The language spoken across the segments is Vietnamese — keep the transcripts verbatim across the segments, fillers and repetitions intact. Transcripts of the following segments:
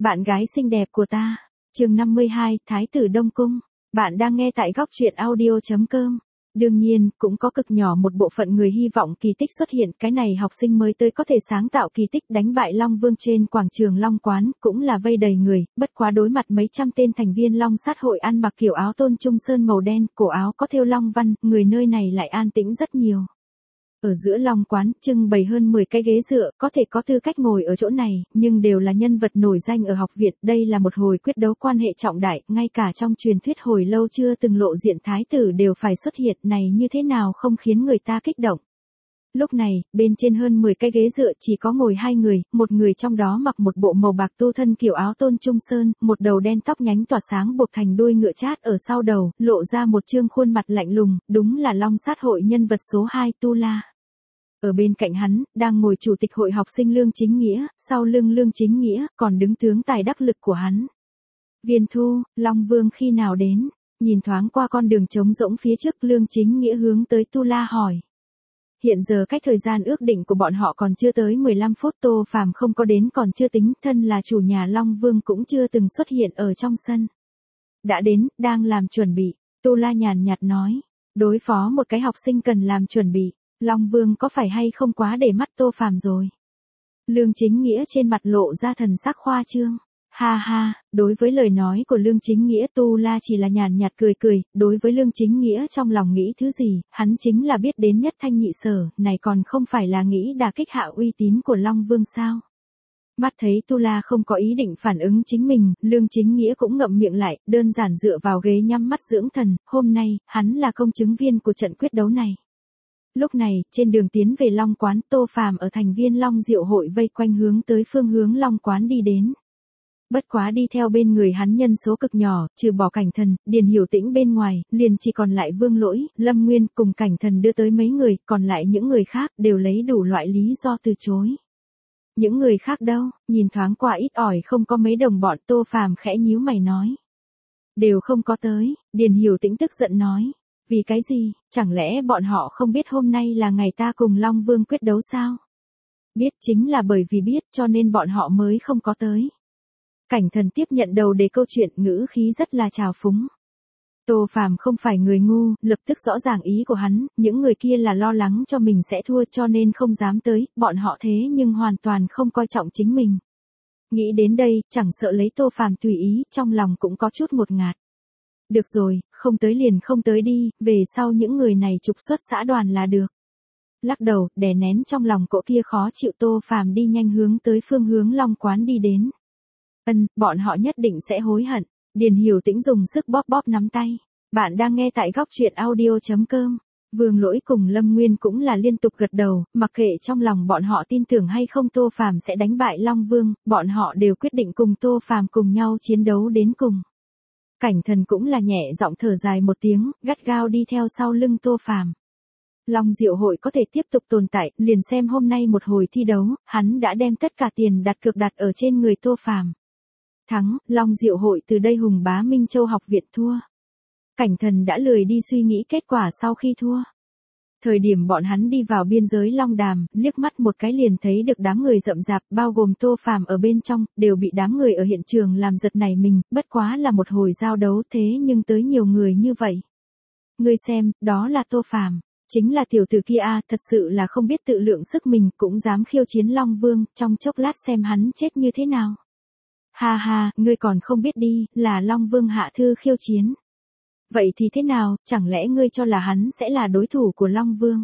Bạn gái xinh đẹp của ta. Chương năm mươi hai, Thái tử Đông Cung. Bạn đang nghe tại góc truyện audio chấm com. Đương nhiên, cũng có cực nhỏ một bộ phận người hy vọng kỳ tích xuất hiện, cái này học sinh mới tới có thể sáng tạo kỳ tích đánh bại Long Vương trên quảng trường Long Quán, cũng là vây đầy người, bất quá đối mặt mấy trăm tên thành viên Long sát hội ăn mặc kiểu áo tôn trung sơn màu đen, cổ áo có thêu long văn, người nơi này lại an tĩnh rất nhiều. Ở giữa Long Quán, trưng bày hơn mười cái ghế dựa, có thể có tư cách ngồi ở chỗ này, nhưng đều là nhân vật nổi danh ở học viện. Đây là một hồi quyết đấu quan hệ trọng đại, ngay cả trong truyền thuyết hồi lâu chưa từng lộ diện thái tử đều phải xuất hiện, này như thế nào không khiến người ta kích động. Lúc này, bên trên hơn mười cái ghế dựa chỉ có ngồi hai người, một người trong đó mặc một bộ màu bạc tu thân kiểu áo tôn trung sơn, một đầu đen tóc nhánh tỏa sáng buộc thành đuôi ngựa chát ở sau đầu, lộ ra một trương khuôn mặt lạnh lùng, đúng là Long sát hội nhân vật số hai Tu La. Ở bên cạnh hắn, đang ngồi chủ tịch hội học sinh Lương Chính Nghĩa, sau lưng Lương Chính Nghĩa, còn đứng tướng tài đắc lực của hắn. Viên Thu, Long Vương khi nào đến? Nhìn thoáng qua con đường trống rỗng phía trước, Lương Chính Nghĩa hướng tới Tu La hỏi. Hiện giờ cách thời gian ước định của bọn họ còn chưa tới mười lăm phút, Tô Phàm không có đến còn chưa tính, thân là chủ nhà Long Vương cũng chưa từng xuất hiện ở trong sân. Đã đến, đang làm chuẩn bị, Tu La nhàn nhạt nói. Đối phó một cái học sinh cần làm chuẩn bị. Long Vương có phải hay không quá để mắt Tô Phàm rồi? Lương Chính Nghĩa trên mặt lộ ra thần sắc khoa trương. Ha ha, đối với lời nói của Lương Chính Nghĩa, Tu La chỉ là nhàn nhạt cười cười, đối với Lương Chính Nghĩa trong lòng nghĩ thứ gì, hắn chính là biết đến nhất thanh nhị sở, này còn không phải là nghĩ đả kích hạ uy tín của Long Vương sao? Mắt thấy Tu La không có ý định phản ứng chính mình, Lương Chính Nghĩa cũng ngậm miệng lại, đơn giản dựa vào ghế nhắm mắt dưỡng thần, hôm nay, hắn là công chứng viên của trận quyết đấu này. Lúc này, trên đường tiến về Long Quán, Tô Phàm ở thành viên Long Diệu hội vây quanh hướng tới phương hướng Long Quán đi đến. Bất quá đi theo bên người hắn nhân số cực nhỏ, trừ bỏ Cảnh Thần, Điền Hiểu Tĩnh bên ngoài, liền chỉ còn lại Vương Lỗi, Lâm Nguyên cùng Cảnh Thần đưa tới mấy người, còn lại những người khác đều lấy đủ loại lý do từ chối. Những người khác đâu, nhìn thoáng qua ít ỏi không có mấy đồng bọn, Tô Phàm khẽ nhíu mày nói. Đều không có tới, Điền Hiểu Tĩnh tức giận nói. Vì cái gì, chẳng lẽ bọn họ không biết hôm nay là ngày ta cùng Long Vương quyết đấu sao? Biết, chính là bởi vì biết cho nên bọn họ mới không có tới. Cảnh Thần tiếp nhận đầu đề câu chuyện, ngữ khí rất là trào phúng. Tô Phàm không phải người ngu, lập tức rõ ràng ý của hắn, những người kia là lo lắng cho mình sẽ thua cho nên không dám tới, bọn họ thế nhưng hoàn toàn không coi trọng chính mình. Nghĩ đến đây, chẳng sợ lấy Tô Phàm tùy ý, trong lòng cũng có chút ngột ngạt. Được rồi, không tới liền không tới đi, về sau những người này trục xuất xã đoàn là được. Lắc đầu, đè nén trong lòng cỗ kia khó chịu, Tô Phàm đi nhanh hướng tới phương hướng Long Quán đi đến. Ân, bọn họ nhất định sẽ hối hận. Điền Hiểu Tĩnh dùng sức bóp bóp nắm tay. Bạn đang nghe tại góc truyện audio chấm com. Vương Lỗi cùng Lâm Nguyên cũng là liên tục gật đầu, mặc kệ trong lòng bọn họ tin tưởng hay không Tô Phàm sẽ đánh bại Long Vương, bọn họ đều quyết định cùng Tô Phàm cùng nhau chiến đấu đến cùng. Cảnh Thần cũng là nhẹ giọng thở dài một tiếng, gắt gao đi theo sau lưng Tô Phàm. Long Diệu hội có thể tiếp tục tồn tại, liền xem hôm nay một hồi thi đấu, hắn đã đem tất cả tiền đặt cược đặt ở trên người Tô Phàm. Thắng, Long Diệu hội từ đây hùng bá Minh Châu học viện thua. Cảnh Thần đã lười đi suy nghĩ kết quả sau khi thua. Thời điểm bọn hắn đi vào biên giới Long Đàm, liếc mắt một cái liền thấy được đám người rậm rạp, bao gồm Tô Phàm ở bên trong, đều bị đám người ở hiện trường làm giật nảy mình, bất quá là một hồi giao đấu thế nhưng tới nhiều người như vậy. Ngươi xem, đó là Tô Phàm, chính là tiểu tử kia a, thật sự là không biết tự lượng sức mình, cũng dám khiêu chiến Long Vương, trong chốc lát xem hắn chết như thế nào. Ha ha, ngươi còn không biết đi, là Long Vương hạ thư khiêu chiến. Vậy thì thế nào, chẳng lẽ ngươi cho là hắn sẽ là đối thủ của Long Vương?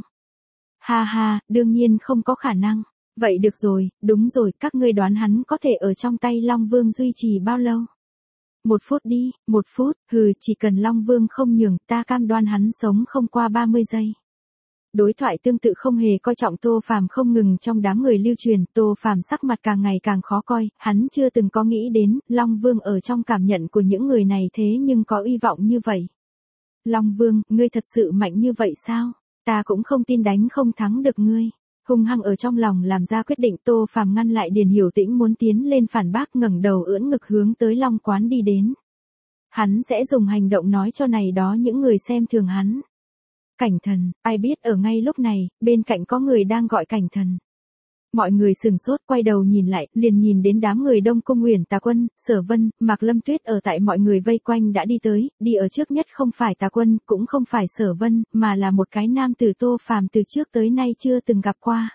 Ha ha, đương nhiên không có khả năng. Vậy được rồi, đúng rồi, các ngươi đoán hắn có thể ở trong tay Long Vương duy trì bao lâu? Một phút đi, một phút, hừ, chỉ cần Long Vương không nhường, ta cam đoan hắn sống không qua ba mươi giây. Đối thoại tương tự không hề coi trọng Tô Phàm không ngừng trong đám người lưu truyền, Tô Phàm sắc mặt càng ngày càng khó coi, hắn chưa từng có nghĩ đến, Long Vương ở trong cảm nhận của những người này thế nhưng có uy vọng như vậy. Long Vương, ngươi thật sự mạnh như vậy sao? Ta cũng không tin đánh không thắng được ngươi. Hung hăng ở trong lòng làm ra quyết định, Tô Phàm ngăn lại Điền Hiểu Tĩnh muốn tiến lên phản bác, ngẩng đầu ưỡn ngực hướng tới Long Quán đi đến. Hắn sẽ dùng hành động nói cho này đó những người xem thường hắn. Cảnh Thần, ai biết ở ngay lúc này, bên cạnh có người đang gọi Cảnh Thần. Mọi người sừng sốt quay đầu nhìn lại, liền nhìn đến đám người Đông Cung Uyển Tà Quân, Sở Vân, Mạc Lâm Tuyết ở tại mọi người vây quanh đã đi tới, đi ở trước nhất không phải Tà Quân, cũng không phải Sở Vân, mà là một cái nam tử Tô Phàm từ trước tới nay chưa từng gặp qua.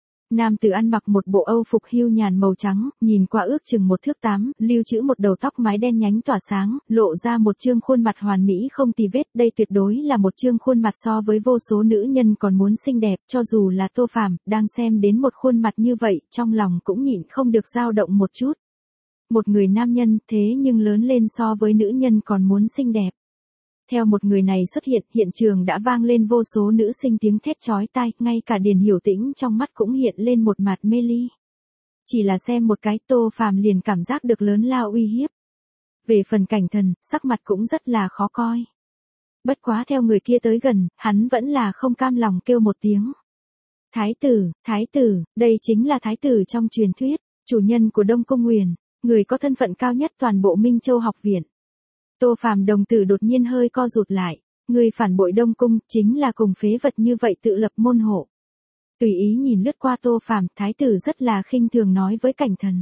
Nam tử ăn mặc một bộ Âu phục hưu nhàn màu trắng, nhìn qua ước chừng một thước tám, lưu trữ một đầu tóc mái đen nhánh tỏa sáng, lộ ra một trương khuôn mặt hoàn mỹ không tì vết, đây tuyệt đối là một trương khuôn mặt so với vô số nữ nhân còn muốn xinh đẹp, cho dù là Tô Phàm, đang xem đến một khuôn mặt như vậy, trong lòng cũng nhịn không được dao động một chút. Một người nam nhân, thế nhưng lớn lên so với nữ nhân còn muốn xinh đẹp. Theo một người này xuất hiện, hiện trường đã vang lên vô số nữ sinh tiếng thét chói tai, ngay cả Điền Hiểu Tĩnh trong mắt cũng hiện lên một mặt mê ly. Chỉ là xem một cái Tô Phàm liền cảm giác được lớn lao uy hiếp. Về phần Cảnh Thần, sắc mặt cũng rất là khó coi. Bất quá theo người kia tới gần, hắn vẫn là không cam lòng kêu một tiếng. Thái tử, thái tử, đây chính là thái tử trong truyền thuyết, chủ nhân của Đông Cung Uyển, người có thân phận cao nhất toàn bộ Minh Châu học viện. Tô Phàm đồng tử đột nhiên hơi co rụt lại, người phản bội Đông Cung chính là cùng phế vật như vậy tự lập môn hộ. Tùy ý nhìn lướt qua Tô Phàm, thái tử rất là khinh thường nói với Cảnh Thần.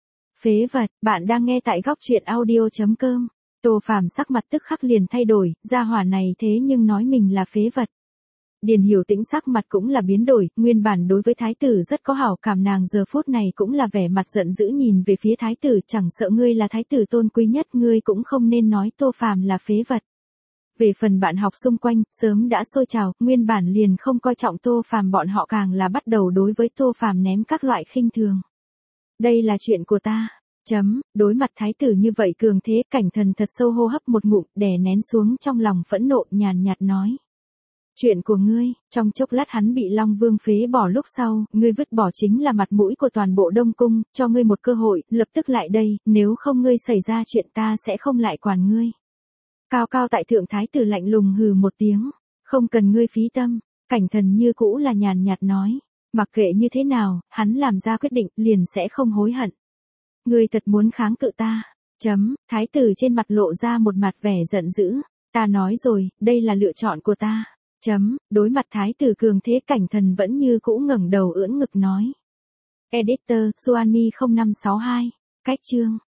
Phế vật, bạn đang nghe tại góc truyện audio chấm com. Tô Phàm sắc mặt tức khắc liền thay đổi, gia hỏa này thế nhưng nói mình là phế vật. Điền Hiểu Tĩnh sắc mặt cũng là biến đổi, nguyên bản đối với thái tử rất có hảo cảm, nàng giờ phút này cũng là vẻ mặt giận dữ nhìn về phía thái tử, chẳng sợ ngươi là thái tử tôn quý nhất, ngươi cũng không nên nói Tô Phàm là phế vật. Về phần bạn học xung quanh, sớm đã sôi trào, nguyên bản liền không coi trọng Tô Phàm, bọn họ càng là bắt đầu đối với Tô Phàm ném các loại khinh thường. Đây là chuyện của ta. Chấm, đối mặt thái tử như vậy cường thế, Cảnh Thần thật sâu hô hấp một ngụm, đè nén xuống trong lòng phẫn nộ, nhàn nhạt nói. Chuyện của ngươi, trong chốc lát hắn bị Long Vương phế bỏ lúc sau, ngươi vứt bỏ chính là mặt mũi của toàn bộ Đông Cung, cho ngươi một cơ hội, lập tức lại đây, nếu không ngươi xảy ra chuyện ta sẽ không lại quản ngươi. Cao cao tại thượng thái tử lạnh lùng hừ một tiếng, không cần ngươi phí tâm, Cảnh Thần như cũ là nhàn nhạt nói, mặc kệ như thế nào, hắn làm ra quyết định, liền sẽ không hối hận. Ngươi thật muốn kháng cự ta, chấm, thái tử trên mặt lộ ra một mặt vẻ giận dữ, ta nói rồi, đây là lựa chọn của ta. Chấm, đối mặt thái tử cường thế, Cảnh Thần vẫn như cũ ngẩng đầu ưỡn ngực nói. Editor, Suanmi không năm sáu hai, cách chương.